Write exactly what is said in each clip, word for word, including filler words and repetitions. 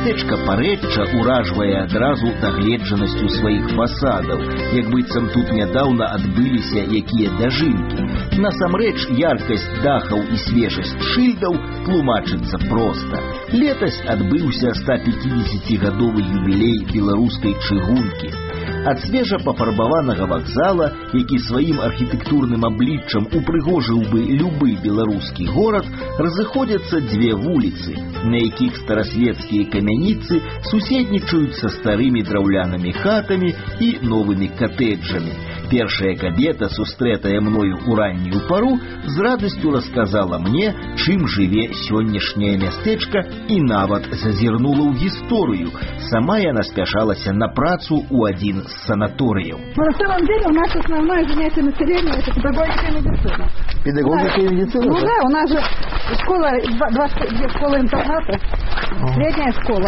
Мястэчка Парэчча ўражвае адразу дагледжанасцю сваіх фасадаў, як быццам тут нядаўна адбыліся якія дажынкі. Насамрэч, яркасць дахаў і свежасць шыльдаў тлумачыцца проста. Летась адбыўся стапяцідзесяцігадовы юбілей беларускай чыгункі. Ад свежа пафарбаванага вакзала, які сваім архітэктурным абліччам упрыгожыў бы любы беларускі горад, разыходзяцца дзве вуліцы, на якіх старасветскія камяніцы суседнічаюць са старымі драўлянымі хатамі і новымі катэджамі. Першая кабета, сустрэтая мною ў раннюю пару, з радасцю расказала мне, чым жыве сённяшняе мястэчка, і нават зазірнула ў гісторыю. Сама яна спяшалася на працу ў адзін з санаторыяў. На самом деле у нас основное занятие населения — это педагогика и медицина. Педагогика и медицина? Ну да, у нас же школа, два, два, две школы-интерната, средняя школа.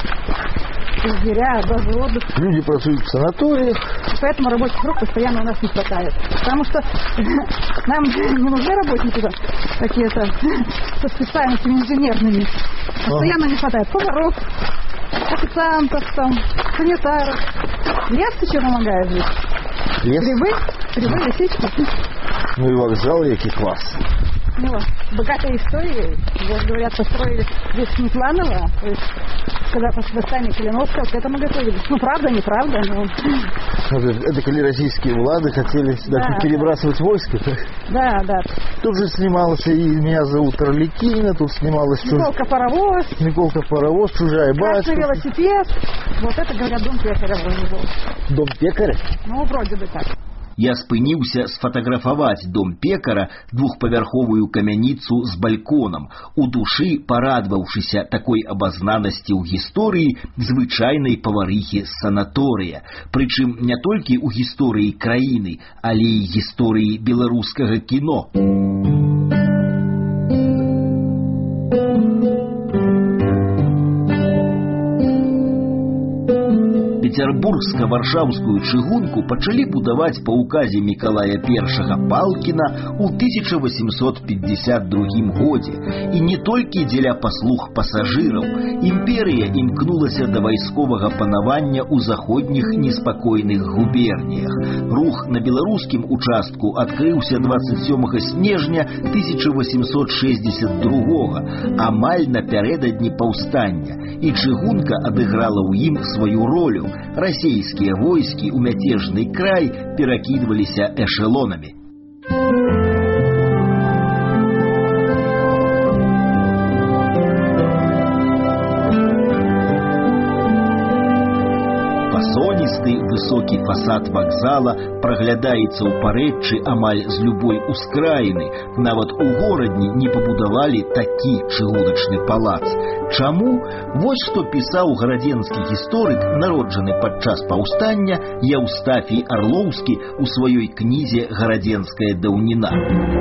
Лагеря, базы отдыха. Люди працуют в санаториях. Поэтому рабочих рук постоянно у нас не хватает. Потому что нам не нужны работники такие-то со специальностями инженерными. Постоянно не хватает поваров, официантов, там, санитаров. Лес еще помогает жить. Лес? Грибы, грибы, лисички. Ну и вокзал, який класс. Ну, богатая история. Вот, говорят, построили здесь непланово. То есть, когда после восстания Калиновского к этому готовились. Ну, правда, неправда, но... Это коли российские влады хотели сюда да, перебрасывать да. войска? Да, да. Тут же снималась и «Меня зовут Орликина», тут снималась... Николка Паровоз. Николка Паровоз, «Чужая батюшка». Красный велосипед. Вот это, говорят, дом пекаря вроде был. Дом пекаря? Ну, вроде бы так. Я спыніўся сфатаграфаваць дом пекара, двухпавярховую камяніцу з бальконам, у душы парадваўшыся такой абазнанасці ў гісторыі звычайнай паварыхі з санаторыя. Прычым не толькі ў гісторыі краіны, але і гісторыі беларускага кіно. Петербургска-варшаўскую чыгунку пачалі будаваць па ўказе Мікалая Першага Палкіна ў тысяча восемьсот пятьдесят другім годзе. І не толькі дзеля паслуг пасажыраў. Імперыя імкнулася да вайсковага панавання ў заходніх неспакойных губерніях. Рух на беларускім участку адкрыўся двадцать сёмага снежня тысяча восемьсот шестьдесят другога, амаль напярэдадні паўстання, і чыгунка адыграла ў ім сваю ролю. Расійскія войскі ў мяцежны край перакідваліся эшелонамі. Фасоністы высокі фасад вакзала праглядаецца ў Парэччы амаль з любой ускраіны. Нават у горадні не пабудавалі такі чыгуначны палац. Чаму? Вось што пісаў гарадзенскі гісторык, народжаны падчас паўстання, Яўстафій Арлоўскі ў сваёй кнізе «Гарадзенская даўніна».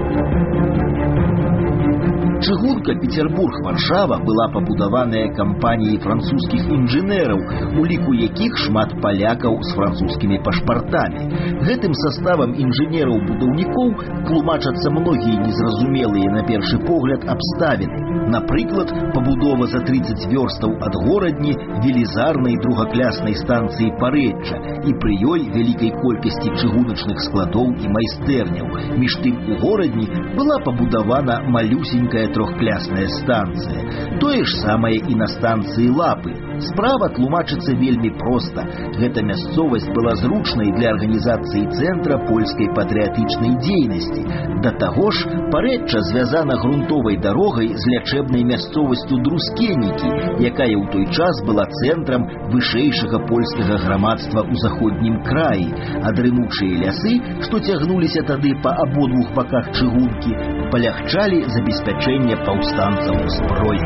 Чыгунка Петербург-Варшава была пабудаваная кампаніяй французскіх інжынераў, у ліку якіх шмат палякаў з французскімі пашпартамі. Гэтым саставам інжынераў-будаўнікоў тлумачацца многія незразумелыя на першы погляд абставіны. Напрыклад, пабудова за тридцать вёрстаў ад горадні велізарнай другакляснай станцыі Парэчча і пры ёй вялікай колькасці чыгуначных складоў і майстэрняў. Між тым у горадні была пабудавана малюсенькая трохклясная станцыя. Тое ж самае і на станцыі Лапы. Справа тлумачыцца вельмі проста. Гэта мясцовасць была зручнай для арганізацыі цэнтра польскай патрыятычнай дзейнасці. Да таго ж, Парэчча звязана грунтовай дарогай з лячэбнай мясцовасцю Друскенікі, якая ў той час была цэнтрам вышэйшага польскага грамадства ў заходнім краі, а дрымучыя лясы, што цягнуліся тады па абодвух баках чыгункі, палягчалі забеспячэнне паўстанцаў зброй.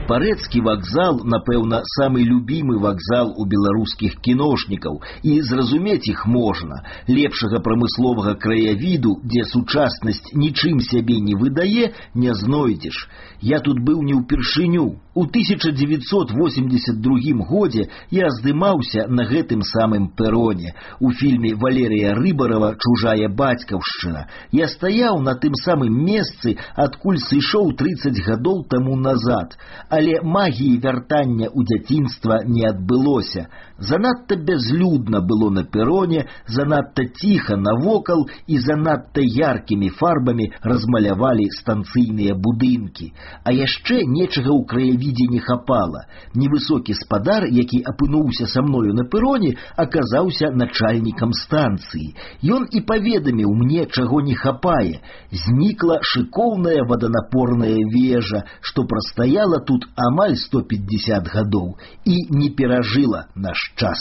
Парэцкі вакзал, напэўна, самы любімы вакзал у беларускіх кіношнікаў, і зразумець іх можна. Лепшага прамысловага краявіду, дзе сучаснасць нічым сябе не выдае, не знойдзеш. Я тут быў не ўпершыню. У тысяча дзевяцьсот восемьдесят другім годзе я здымаўся на гэтым самым пероне. У фільме Валерія Рыбарова «Чужая бацькаўшчына» я стаяў на тым самым месцы, адкуль сышоў тридцать гадоў таму назад. Але магіі вяртання ў дзяцінства не адбылося. Занадта бязлюдна было на пероне, занадта ціха навокал і занадта яркімі фарбамі размалявалі станцыйныя будынкі. А яшчэ нечага ў краявідзе не хапала. Невысокі спадар, які апынуўся са мною на пероне, аказаўся начальнікам станцыі. Ён і паведаміў мне, чаго не хапае. Знікла шыкоўная ваданапорная вежа, што прастаяла тут амаль сто пятьдесят гадоў і не перажыла наш час.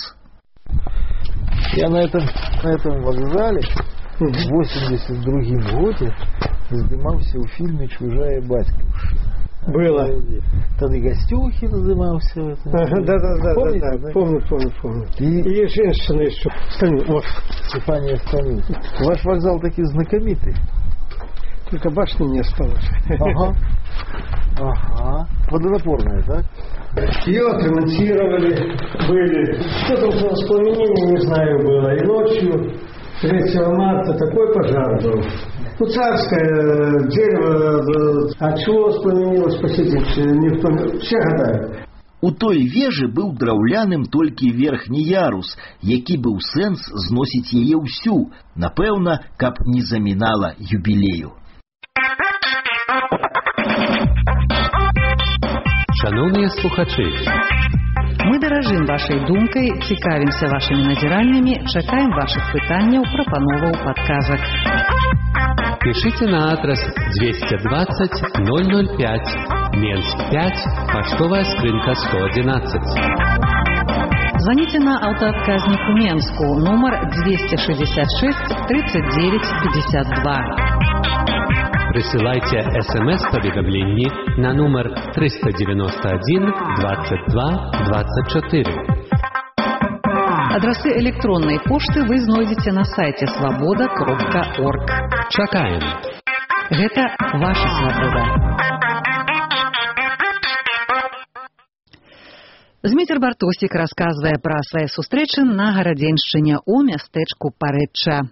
Я на этом, на этом вокзале в восемьдесят другім годзе здымаўся ў фільме «Чужая бацькаўшчына». Было. Там и Гостюхин назывался. Ага, да, да, да, помните, да, да, помню, помню, помню. И, и женщина еще. Вот. Стефания Станин. Ваш вокзал таки знаменитый. Только башни не осталось. Ага. Ага. Водонапорная, так? Ее отремонтировали, были. Что там за воспламенение, не знаю, было. И ночью, третьего марта, такой пожар был. Ну, царское дерево, от чего воспламенилось, посетить, никто, все гадают. У той вежы быў драўляным толькі верхні ярус, які быў сэнс зносіць яе ўсю, напэўна, каб не замінала юбілею. Шановні слухачі, мы даражым вашай думкай, цікавімся вашымі назіраннямі, чакаем вашых пытанняў, прапановаў, падказак. Пишите на адрес двести двадцать ноль ноль пять, Менск пять, почтовая скрынка сто одиннадцать. Звоните на автоотказник в Менску, номер двести шестьдесят шесть тридцать девять пятьдесят два. Присылайте смс-поведомление на номер триста девяносто один двадцать два двадцать четыре. Адресы электронной пошты вы знойдете на сайте свобода кропка орг. Чакаем. Гэта ваша свабода. Зміцер Бартосік расказвае пра свае сустрэчы на гарадзеншчыне ў мястэчку Парэчча.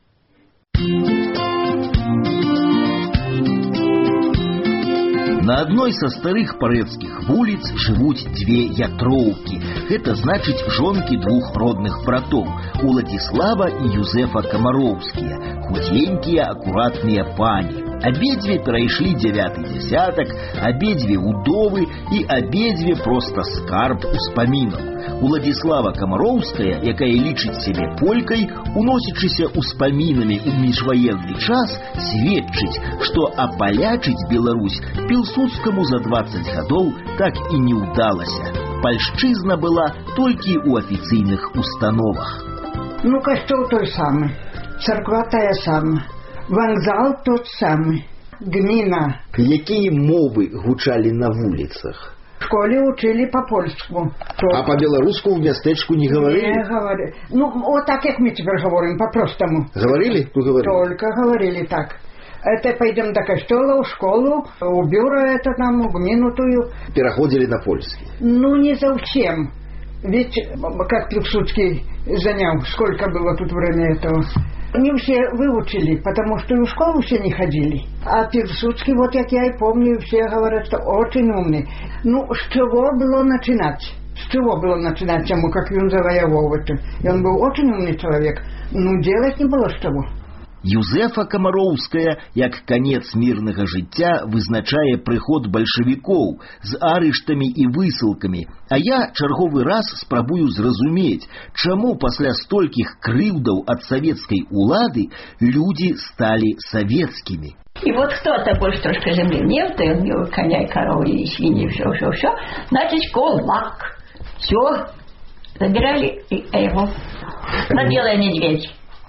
На одной со старых парэцкіх вуліц жывуць две ятроўкі. Гэта значыць жонкі двух родных братоў – Уладзіслава і Юзефа Камароўскія. Худзенькія, акуратныя пані. Абедзве перайшлі дзявяты дзясятак, абедзве ўдовы і абедзве проста скарб успамінаў. Уладзіслава Камароўская, якая лічыць сябе полькай, уносячыся ўспамінамі ў міжваенны час, сведчыць, што апалячыць Беларусь Пілсудскаму за двадцать гадоў так і не ўдалася. Пальшчызна была толькі ў афіцыйных установах. Ну, касцёл той самы, царква тая сама, вакзал тот самы, гміна. Якія мовы гучалі на вуліцах? В школе учили по-польску. А по-белоруску в местечку не говорили? Не говорили. Ну, вот так, как мы теперь говорим, по-простому. Говорили? Кто говорил? Только говорили так. Это пойдем до костела, в школу, у бюро это там, в минутую. Переходили на польский? Ну, не совсем. Ведь, как Пилсудский занял, сколько было тут время этого. Не все выучили, потому что и в школу все не ходили. А Пилсудский, вот как я и помню, все говорят, что очень умный. Ну, с чего было начинать? С чего было начинать ему, как он завоевывал? И он был очень умный человек. Ну, делать не было с чего. Юзефа Камароўская, як канец мірнага жыцця, вызначае прыход бальшавікоў з арыштамі і высылкамі. А я чарговы раз спрабую зразумець, чаму пасля столькіх крыўдаў ад савецкай улады людзі сталі савецкімі. И вот кто-то больше трошки земли имел, то он имел коня и коровы, и свиньи, все-все-все, значит, колбак. Все, забирали и его. На белый медведь.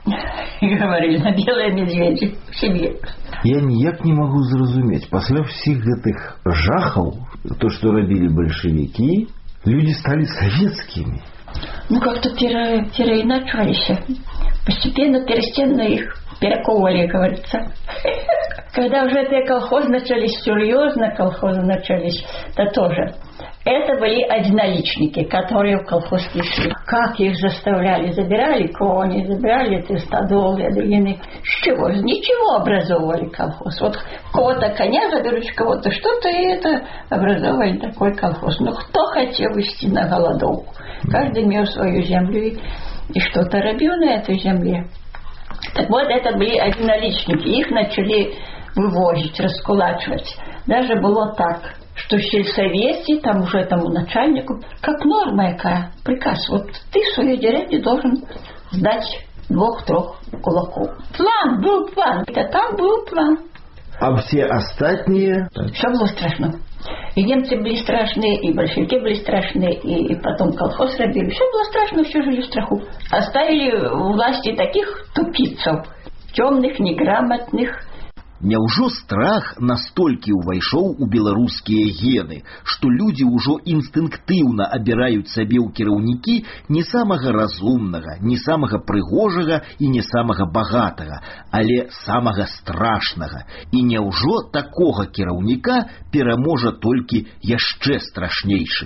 и говорили, на белые медведи в семье. Я ніяк не могу зразумець. Пасля всіх гэтых жахаў, то, что робили большевики, люди стали советскими. Ну, как-то пере, переиначивались. Постепенно, перестенно их перековывали, говорится. Когда уже эти колхозы начались серьезно, колхозы начались, то тоже. Это были одноличники, которые в колхоз пришли. Как их заставляли? Забирали кони, забирали эти стадолы, длины. С чего? Ничего образовывали колхоз. Вот кого-то коня заберут, кого-то что-то, и это образовали такой колхоз. Но кто хотел идти на голодовку? Каждый имел свою землю и, и что-то робил на этой земле. Так вот, это были одноличники. Их начали вывозить, раскулачивать. Даже было так, что в сельсовете, там уже этому начальнику, как норма якая, приказ, вот ты в своей деревне должен сдать двух-трех кулаков. План, был план. Это там был план. А все остальные... Все было страшно. И немцы были страшные, и большевики были страшные, и, и потом колхоз робили. Все было страшно, все жили в страху. Оставили у власти таких тупицев, темных, неграмотных. Няўжо страх настолькі ўвайшоў у беларускія гены, што людзі ўжо інстынктыўна абіраюць сабе ў кіраўнікі не самага разумнага, не самага прыгожага і не самага багатага, але самага страшнага. І няўжо такога кіраўніка пераможа толькі яшчэ страшнейшы?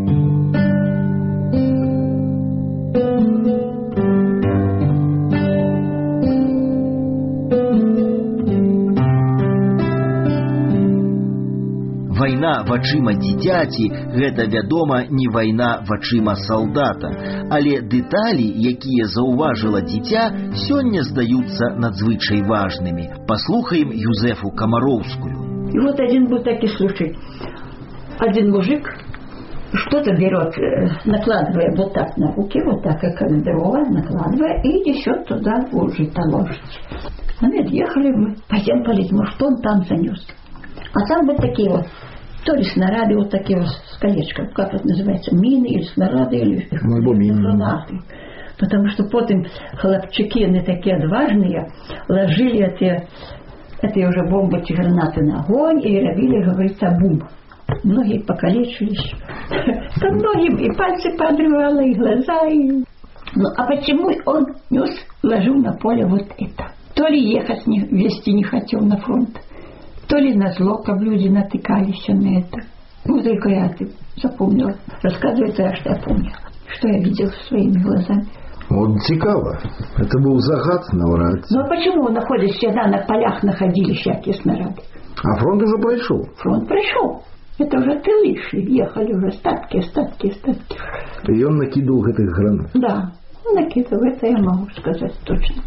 Вайна вачыма дзіцяці – гэта, вядома, не вайна вачыма салдата, але дэталі, якія заўважыла дзіця, сёння здаюцца надзвычай важнымі. Паслухаем Юзефу Комаровскую. И вот один был такой случай. Один мужик что-то берет, накладывая вот так на руки, вот так, как дрова, накладывая, и несет туда в жито ложить. Ну, нет, ехали мы, пойдем полить, ну что он там занес? А там вот такие вот, то ли снаряды, вот такие вот с колечком, как это называется, мины или снаряды, или гранаты. Потому что потом хлопчики, они такие отважные, ложили эти, эти уже бомбы, эти гранаты на огонь и робили, говорится, бум. Многие покалечились. Там многим и пальцы подрывало, и глаза, и... Ну, а почему он нес, ложил на поле вот это? То ли ехать не, вести не хотел на фронт, то ли на зло, как люди натыкались на это. Ну, только я это запомнила. Рассказываю то, что я помнила, что я видела своими глазами. Вот цікаво. Это был загад наврать. Ну, а почему, находясь всегда на полях, находили всякие снаряды? А фронт уже прошел? Фронт прошел. Это уже тылы шли, ехали уже остатки, остатки, остатки. И он накидывал этих гранат? Да, накидывал, это я могу сказать точно.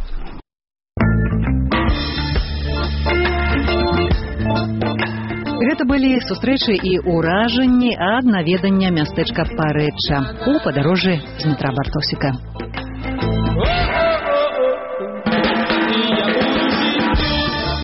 Гэта былі сустрэчы і ўражанні ад наведання мястэчка Парэча у падарожжы з метра Бартосіка.